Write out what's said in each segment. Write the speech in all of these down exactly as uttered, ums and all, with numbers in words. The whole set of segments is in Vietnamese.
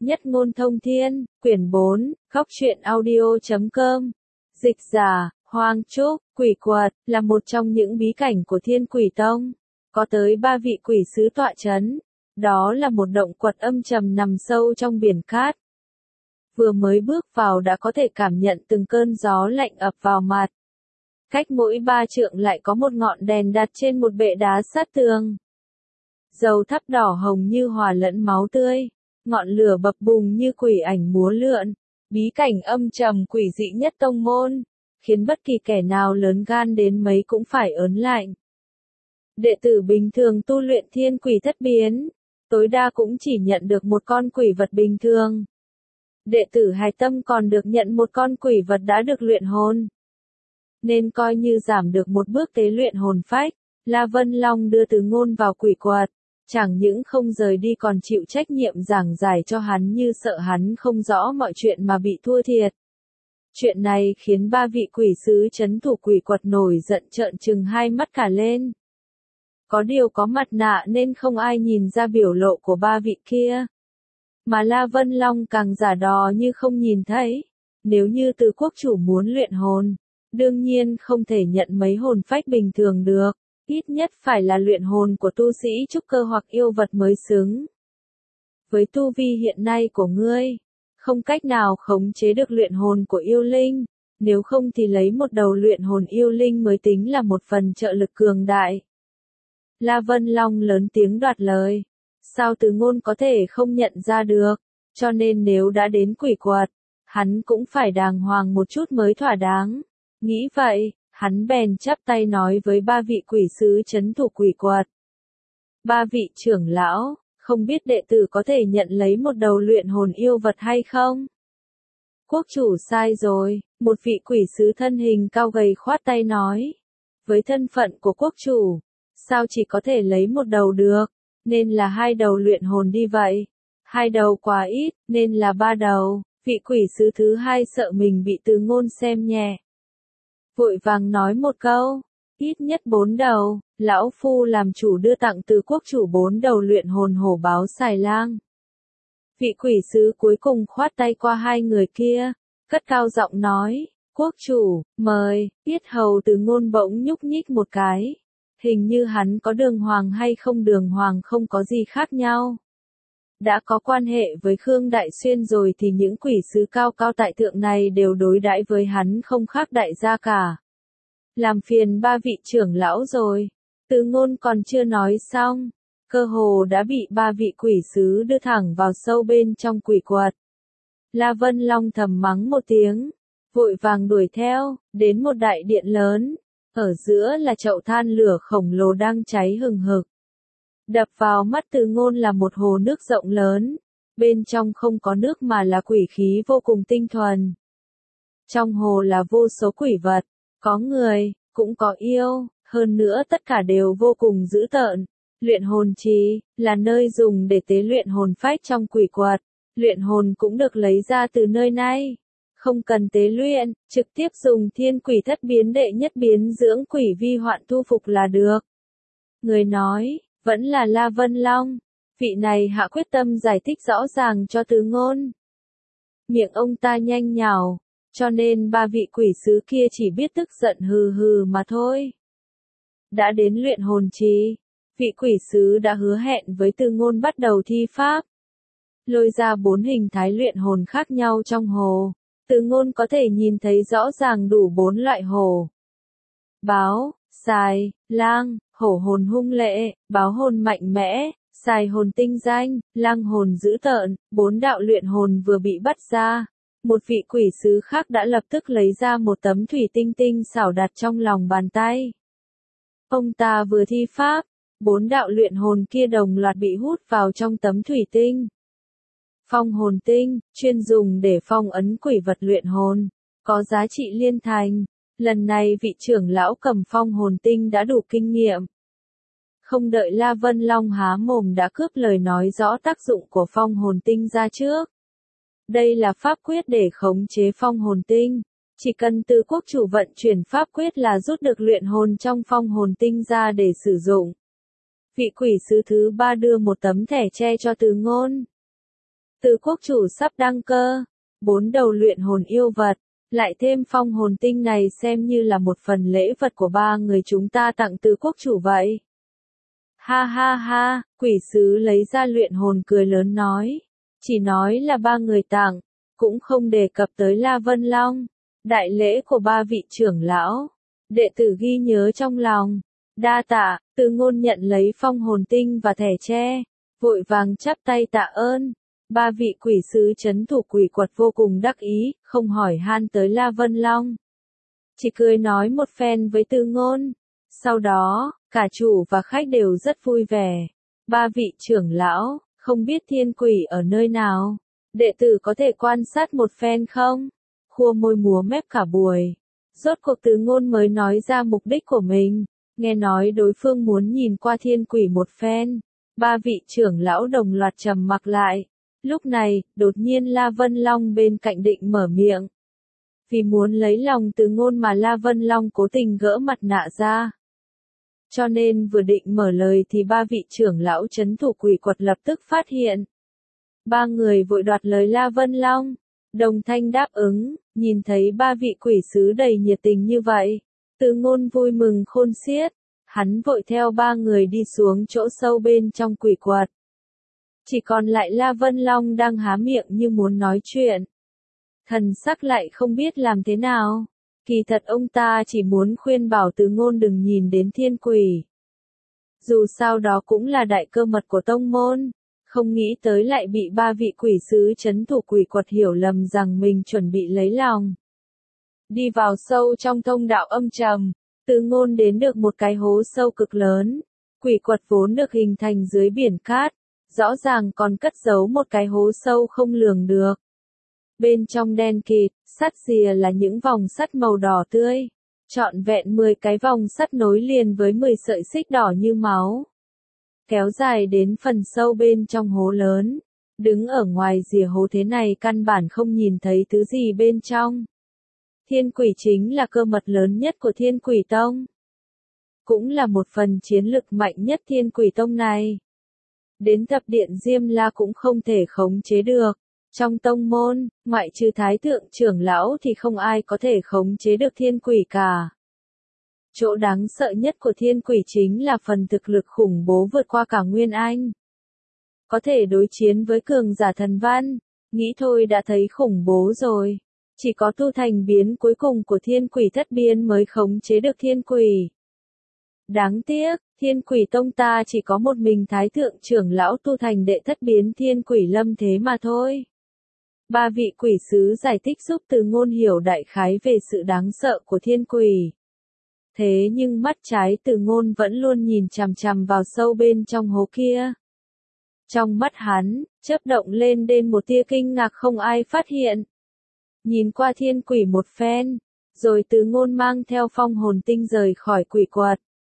Nhất ngôn thông thiên, quyển bốn, góc truyện audio chấm com. Dịch giả, Hoang Trúc, quỷ quật, là một trong những bí cảnh của Thiên Quỷ Tông. Có tới ba vị quỷ sứ tọa chấn. Đó là một động quật âm trầm nằm sâu trong biển cát. Vừa mới bước vào đã có thể cảm nhận từng cơn gió lạnh ập vào mặt. Cách mỗi ba trượng lại có một ngọn đèn đặt trên một bệ đá sát tường. Dầu thắp đỏ hồng như hòa lẫn máu tươi. Ngọn lửa bập bùng như quỷ ảnh múa lượn. Bí cảnh âm trầm quỷ dị nhất tông môn, khiến bất kỳ kẻ nào lớn gan đến mấy cũng phải ớn lạnh. Đệ tử bình thường tu luyện thiên quỷ thất biến, tối đa cũng chỉ nhận được một con quỷ vật bình thường. Đệ tử hài tâm còn được nhận một con quỷ vật đã được luyện hồn. Nên coi như giảm được một bước tế luyện hồn phách. La Vân Long đưa Từ Ngôn vào quỷ quật. Chẳng những không rời đi còn chịu trách nhiệm giảng giải cho hắn như sợ hắn không rõ mọi chuyện mà bị thua thiệt. Chuyện này khiến ba vị quỷ sứ trấn thủ quỷ quật nổi giận trợn trừng hai mắt cả lên. Có điều có mặt nạ nên không ai nhìn ra biểu lộ của ba vị kia. Mà La Vân Long càng giả đò như không nhìn thấy. Nếu như Từ quốc chủ muốn luyện hồn, đương nhiên không thể nhận mấy hồn phách bình thường được. Ít nhất phải là luyện hồn của tu sĩ trúc cơ hoặc yêu vật mới xứng. Với tu vi hiện nay của ngươi, không cách nào khống chế được luyện hồn của yêu linh, nếu không thì lấy một đầu luyện hồn yêu linh mới tính là một phần trợ lực cường đại. La Vân Long lớn tiếng đoạt lời. Sao Từ Ngôn có thể không nhận ra được, cho nên nếu đã đến quỷ quật, hắn cũng phải đàng hoàng một chút mới thỏa đáng. Nghĩ vậy, hắn bèn chắp tay nói với ba vị quỷ sứ trấn thủ quỷ quật. Ba vị trưởng lão, không biết đệ tử có thể nhận lấy một đầu luyện hồn yêu vật hay không? Quốc chủ sai rồi, một vị quỷ sứ thân hình cao gầy khoát tay nói. Với thân phận của quốc chủ, sao chỉ có thể lấy một đầu được, nên là hai đầu luyện hồn đi vậy. Hai đầu quá ít, nên là ba đầu. Vị quỷ sứ thứ hai sợ mình bị Từ Ngôn xem nhẹ. Vội vàng nói một câu, ít nhất bốn đầu, lão phu làm chủ đưa tặng từ quốc chủ bốn đầu luyện hồn hổ báo xài lang. Vị quỷ sứ cuối cùng khoát tay qua hai người kia, cất cao giọng nói, quốc chủ, mời. Yết hầu Từ Ngôn bỗng nhúc nhích một cái, hình như hắn có đường hoàng hay không đường hoàng không có gì khác nhau. Đã có quan hệ với Khương Đại Xuyên rồi thì những quỷ sứ cao cao tại thượng này đều đối đãi với hắn không khác đại gia cả. Làm phiền ba vị trưởng lão rồi. Từ Ngôn còn chưa nói xong, cơ hồ đã bị ba vị quỷ sứ đưa thẳng vào sâu bên trong quỷ quật. La Vân Long thầm mắng một tiếng, vội vàng đuổi theo, đến một đại điện lớn. Ở giữa là chậu than lửa khổng lồ đang cháy hừng hực. Đập vào mắt Từ Ngôn là một hồ nước rộng lớn, bên trong không có nước mà là quỷ khí vô cùng tinh thuần. Trong hồ là vô số quỷ vật, có người, cũng có yêu, hơn nữa tất cả đều vô cùng dữ tợn. Luyện hồn trì, là nơi dùng để tế luyện hồn phách trong quỷ quật, luyện hồn cũng được lấy ra từ nơi này. Không cần tế luyện, trực tiếp dùng thiên quỷ thất biến đệ nhất biến dưỡng quỷ vi hoạn thu phục là được. Người nói, vẫn là La Vân Long, vị này hạ quyết tâm giải thích rõ ràng cho Từ Ngôn. Miệng ông ta nhanh nhảu, cho nên ba vị quỷ sứ kia chỉ biết tức giận hừ hừ mà thôi. Đã đến luyện hồn trì, vị quỷ sứ đã hứa hẹn với Từ Ngôn bắt đầu thi pháp. Lôi ra bốn hình thái luyện hồn khác nhau trong hồ, Từ Ngôn có thể nhìn thấy rõ ràng đủ bốn loại hồ. Báo, xài, lang, hổ hồn hung lệ, báo hồn mạnh mẽ, xài hồn tinh danh, lang hồn dữ tợn. Bốn đạo luyện hồn vừa bị bắt ra, một vị quỷ sứ khác đã lập tức lấy ra một tấm thủy tinh tinh xảo đặt trong lòng bàn tay. Ông ta vừa thi pháp, bốn đạo luyện hồn kia đồng loạt bị hút vào trong tấm thủy tinh. Phong hồn tinh, chuyên dùng để phong ấn quỷ vật luyện hồn, có giá trị liên thành. Lần này vị trưởng lão cầm phong hồn tinh đã đủ kinh nghiệm. Không đợi La Vân Long há mồm đã cướp lời nói rõ tác dụng của phong hồn tinh ra trước. Đây là pháp quyết để khống chế phong hồn tinh. Chỉ cần Từ quốc chủ vận chuyển pháp quyết là rút được luyện hồn trong phong hồn tinh ra để sử dụng. Vị quỷ sứ thứ ba đưa một tấm thẻ tre cho Từ Ngôn. Từ quốc chủ sắp đăng cơ, bốn đầu luyện hồn yêu vật, lại thêm phong hồn tinh này xem như là một phần lễ vật của ba người chúng ta tặng từ quốc chủ vậy. Ha ha ha, quỷ sứ lấy ra luyện hồn cười lớn nói. Chỉ nói là ba người tặng, cũng không đề cập tới La Vân Long. Đại lễ của ba vị trưởng lão, đệ tử ghi nhớ trong lòng. Đa tạ, Từ Ngôn nhận lấy phong hồn tinh và thẻ tre, vội vàng chắp tay tạ ơn. Ba vị quỷ sứ trấn thủ quỷ quật vô cùng đắc ý, không hỏi han tới La Vân Long. Chỉ cười nói một phen với Từ Ngôn. Sau đó, cả chủ và khách đều rất vui vẻ. Ba vị trưởng lão, không biết thiên quỷ ở nơi nào? Đệ tử có thể quan sát một phen không? Khua môi múa mép cả buổi. Rốt cuộc Từ Ngôn mới nói ra mục đích của mình. Nghe nói đối phương muốn nhìn qua thiên quỷ một phen. Ba vị trưởng lão đồng loạt trầm mặc lại. Lúc này, đột nhiên La Vân Long bên cạnh định mở miệng. Vì muốn lấy lòng Từ Ngôn mà La Vân Long cố tình gỡ mặt nạ ra. Cho nên vừa định mở lời thì ba vị trưởng lão trấn thủ quỷ quật lập tức phát hiện. Ba người vội đoạt lời La Vân Long. Đồng thanh đáp ứng, nhìn thấy ba vị quỷ sứ đầy nhiệt tình như vậy. Từ Ngôn vui mừng khôn xiết. Hắn vội theo ba người đi xuống chỗ sâu bên trong quỷ quật. Chỉ còn lại La Vân Long đang há miệng như muốn nói chuyện. Thần sắc lại không biết làm thế nào. Kỳ thật ông ta chỉ muốn khuyên bảo Từ Ngôn đừng nhìn đến thiên quỷ. Dù sao đó cũng là đại cơ mật của tông môn. Không nghĩ tới lại bị ba vị quỷ sứ trấn thủ quỷ quật hiểu lầm rằng mình chuẩn bị lấy lòng. Đi vào sâu trong thông đạo âm trầm, Từ Ngôn đến được một cái hố sâu cực lớn. Quỷ quật vốn được hình thành dưới biển cát, rõ ràng còn cất giấu một cái hố sâu không lường được. Bên trong đen kịt, sắt rìa là những vòng sắt màu đỏ tươi. Trọn vẹn mười cái vòng sắt nối liền với mười sợi xích đỏ như máu. Kéo dài đến phần sâu bên trong hố lớn. Đứng ở ngoài rìa hố thế này căn bản không nhìn thấy thứ gì bên trong. Thiên quỷ chính là cơ mật lớn nhất của Thiên Quỷ Tông. Cũng là một phần chiến lực mạnh nhất Thiên Quỷ Tông này. Đến thập điện Diêm La cũng không thể khống chế được. Trong tông môn, ngoại trừ thái thượng trưởng lão thì không ai có thể khống chế được thiên quỷ cả. Chỗ đáng sợ nhất của thiên quỷ chính là phần thực lực khủng bố vượt qua cả Nguyên Anh. Có thể đối chiến với cường giả thần văn, nghĩ thôi đã thấy khủng bố rồi. Chỉ có tu thành biến cuối cùng của thiên quỷ thất biến mới khống chế được thiên quỷ. Đáng tiếc, Thiên Quỷ Tông ta chỉ có một mình thái thượng trưởng lão tu thành đệ thất biến thiên quỷ lâm thế mà thôi. Ba vị quỷ sứ giải thích giúp Từ Ngôn hiểu đại khái về sự đáng sợ của thiên quỷ. Thế nhưng mắt trái Từ Ngôn vẫn luôn nhìn chằm chằm vào sâu bên trong hố kia. Trong mắt hắn, chớp động lên đến một tia kinh ngạc không ai phát hiện. Nhìn qua thiên quỷ một phen, rồi Từ Ngôn mang theo phong hồn tinh rời khỏi quỷ quật.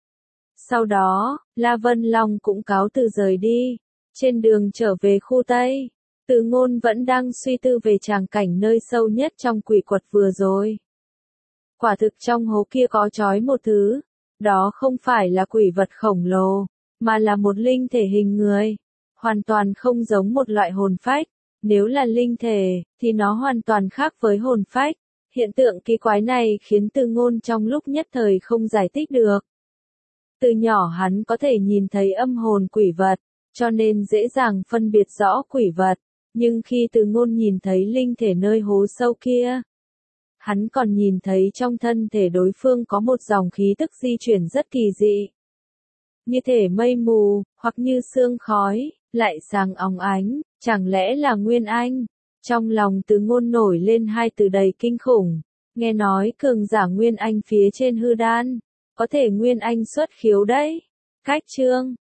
Sau đó, La Vân Long cũng cáo từ rời đi. Trên đường trở về khu Tây, Từ Ngôn vẫn đang suy tư về tràng cảnh nơi sâu nhất trong quỷ quật vừa rồi. Quả thực trong hố kia có trói một thứ. Đó không phải là quỷ vật khổng lồ, mà là một linh thể hình người. Hoàn toàn không giống một loại hồn phách. Nếu là linh thể, thì nó hoàn toàn khác với hồn phách. Hiện tượng kỳ quái này khiến Từ Ngôn trong lúc nhất thời không giải thích được. Từ nhỏ hắn có thể nhìn thấy âm hồn quỷ vật, cho nên dễ dàng phân biệt rõ quỷ vật. Nhưng khi Từ Ngôn nhìn thấy linh thể nơi hố sâu kia, hắn còn nhìn thấy trong thân thể đối phương có một dòng khí tức di chuyển rất kỳ dị. Như thể mây mù, hoặc như sương khói, lại sáng óng ánh, chẳng lẽ là Nguyên Anh? Trong lòng Từ Ngôn nổi lên hai từ đầy kinh khủng. Nghe nói cường giả Nguyên Anh phía trên hư đan, có thể Nguyên Anh xuất khiếu đấy. Cách chương